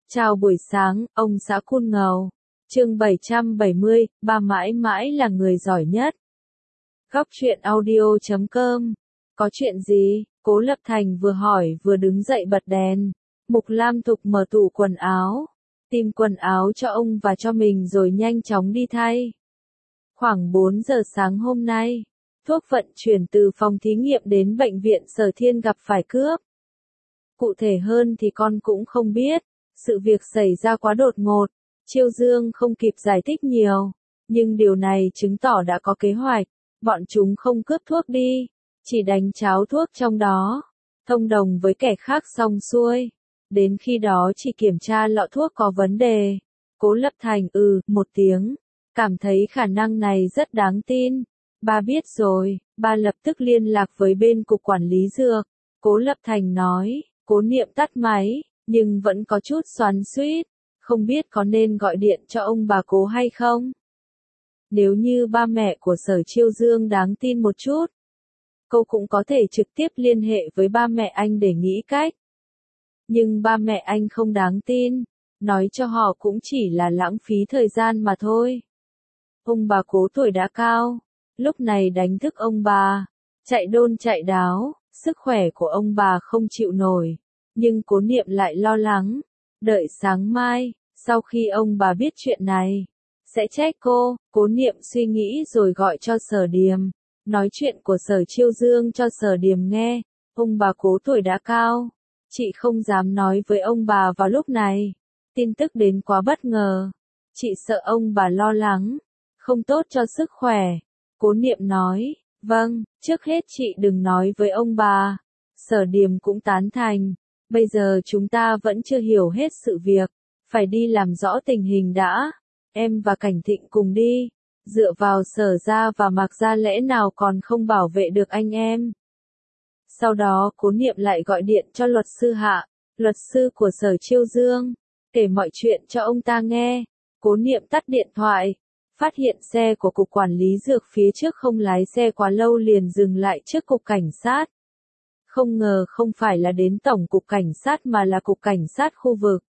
Chào buổi sáng, ông xã Cun Ngầu. Chương 770, ba mãi mãi là người giỏi nhất. Góc truyện audio.com. Có chuyện gì? Cố Lập Thành vừa hỏi vừa đứng dậy bật đèn. Mục Lam Thục mở tủ quần áo, tìm quần áo cho ông và cho mình rồi nhanh chóng đi thay. Khoảng 4 giờ sáng hôm nay, thuốc vận chuyển từ phòng thí nghiệm đến bệnh viện Sở Thiên gặp phải cướp. Cụ thể hơn thì con cũng không biết. Sự việc xảy ra quá đột ngột, Chiêu Dương không kịp giải thích nhiều, nhưng điều này chứng tỏ đã có kế hoạch, bọn chúng không cướp thuốc đi, chỉ đánh cháo thuốc trong đó, thông đồng với kẻ khác xong xuôi, đến khi đó chỉ kiểm tra lọ thuốc có vấn đề. Cố Lập Thành một tiếng, cảm thấy khả năng này rất đáng tin. Ba biết rồi, ba lập tức liên lạc với bên cục quản lý dược. Cố Lập Thành nói. Cố Niệm tắt máy, nhưng vẫn có chút xoắn xuýt, không biết có nên gọi điện cho ông bà Cố hay không. Nếu như ba mẹ của Sở Chiêu Dương đáng tin một chút, cô cũng có thể trực tiếp liên hệ với ba mẹ anh để nghĩ cách. Nhưng ba mẹ anh không đáng tin, nói cho họ cũng chỉ là lãng phí thời gian mà thôi. Ông bà Cố tuổi đã cao, lúc này đánh thức ông bà, chạy đôn chạy đáo, sức khỏe của ông bà không chịu nổi. Nhưng Cố Niệm lại lo lắng, đợi sáng mai, sau khi ông bà biết chuyện này, sẽ trách cô. Cố Niệm suy nghĩ rồi gọi cho Sở Điềm, nói chuyện của Sở Chiêu Dương cho Sở Điềm nghe. Ông bà Cố tuổi đã cao, chị không dám nói với ông bà vào lúc này, tin tức đến quá bất ngờ, chị sợ ông bà lo lắng, không tốt cho sức khỏe. Cố Niệm nói, vâng, trước hết chị đừng nói với ông bà. Sở Điềm cũng tán thành. Bây giờ chúng ta vẫn chưa hiểu hết sự việc, phải đi làm rõ tình hình đã. Em và Cảnh Thịnh cùng đi, dựa vào Sở gia và Mạc gia lẽ nào còn không bảo vệ được anh em. Sau đó Cố Niệm lại gọi điện cho luật sư Hạ, luật sư của Sở Chiêu Dương, kể mọi chuyện cho ông ta nghe. Cố Niệm tắt điện thoại, phát hiện xe của cục quản lý dược phía trước không lái xe quá lâu liền dừng lại trước cục cảnh sát. Không ngờ không phải là đến tổng cục cảnh sát mà là cục cảnh sát khu vực.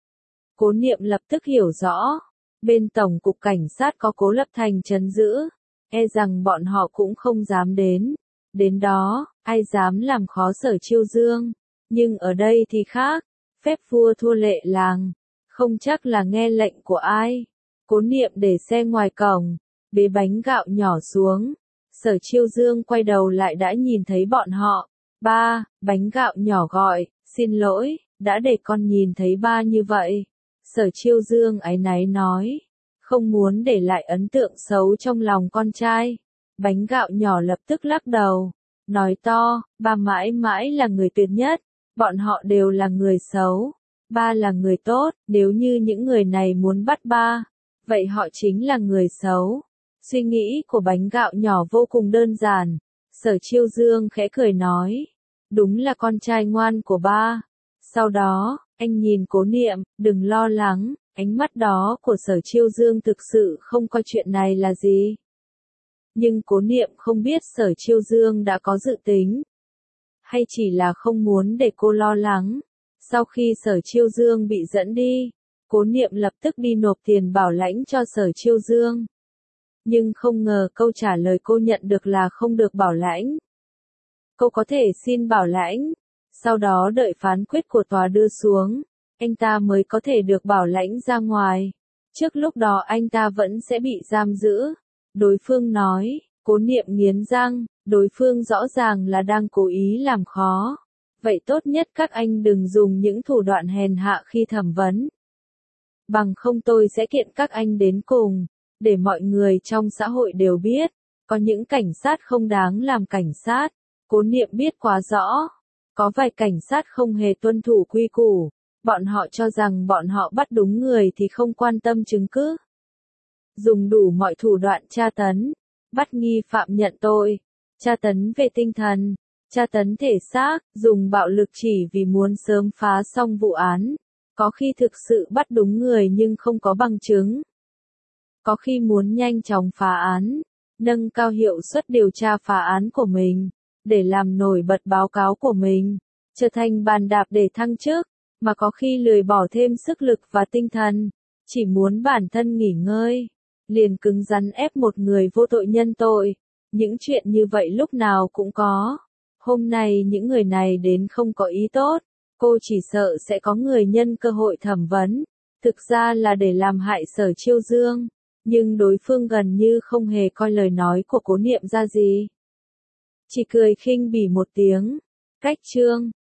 Cố Niệm lập tức hiểu rõ, bên tổng cục cảnh sát có Cố Lập Thành trấn giữ, e rằng bọn họ cũng không dám đến. Đến đó, ai dám làm khó Sở Chiêu Dương, nhưng ở đây thì khác, phép vua thua lệ làng, không chắc là nghe lệnh của ai. Cố Niệm để xe ngoài cổng, bế bánh gạo nhỏ xuống, Sở Chiêu Dương quay đầu lại đã nhìn thấy bọn họ. Ba, bánh gạo nhỏ gọi, xin lỗi, đã để con nhìn thấy ba như vậy. Sở Chiêu Dương áy náy nói, không muốn để lại ấn tượng xấu trong lòng con trai. Bánh gạo nhỏ lập tức lắc đầu, nói to, ba mãi mãi là người tuyệt nhất, bọn họ đều là người xấu, ba là người tốt, nếu như những người này muốn bắt ba, vậy họ chính là người xấu. Suy nghĩ của bánh gạo nhỏ vô cùng đơn giản. Sở Chiêu Dương khẽ cười nói, đúng là con trai ngoan của ba. Sau đó, anh nhìn Cố Niệm, đừng lo lắng, ánh mắt đó của Sở Chiêu Dương thực sự không coi chuyện này là gì. Nhưng Cố Niệm không biết Sở Chiêu Dương đã có dự tính, hay chỉ là không muốn để cô lo lắng. Sau khi Sở Chiêu Dương bị dẫn đi, Cố Niệm lập tức đi nộp tiền bảo lãnh cho Sở Chiêu Dương. Nhưng không ngờ câu trả lời cô nhận được là không được bảo lãnh. Cô có thể xin bảo lãnh, sau đó đợi phán quyết của tòa đưa xuống, anh ta mới có thể được bảo lãnh ra ngoài. Trước lúc đó anh ta vẫn sẽ bị giam giữ. Đối phương nói. Cố Niệm nghiến răng, đối phương rõ ràng là đang cố ý làm khó. Vậy tốt nhất các anh đừng dùng những thủ đoạn hèn hạ khi thẩm vấn. Bằng không tôi sẽ kiện các anh đến cùng, để mọi người trong xã hội đều biết, có những cảnh sát không đáng làm cảnh sát. Cố Niệm biết quá rõ, có vài cảnh sát không hề tuân thủ quy củ, bọn họ cho rằng bọn họ bắt đúng người thì không quan tâm chứng cứ. Dùng đủ mọi thủ đoạn tra tấn, bắt nghi phạm nhận tội, tra tấn về tinh thần, tra tấn thể xác, dùng bạo lực chỉ vì muốn sớm phá xong vụ án, có khi thực sự bắt đúng người nhưng không có bằng chứng. Có khi muốn nhanh chóng phá án, nâng cao hiệu suất điều tra phá án của mình, để làm nổi bật báo cáo của mình, trở thành bàn đạp để thăng chức. mà có khi lười bỏ thêm sức lực và tinh thần, chỉ muốn bản thân nghỉ ngơi, liền cứng rắn ép một người vô tội nhân tội. Những chuyện như vậy lúc nào cũng có. Hôm nay những người này đến không có ý tốt, cô chỉ sợ sẽ có người nhân cơ hội thẩm vấn, thực ra là để làm hại Sở Chiêu Dương, nhưng đối phương gần như không hề coi lời nói của Cố Niệm ra gì. Chỉ cười khinh bỉ một tiếng. Cách chương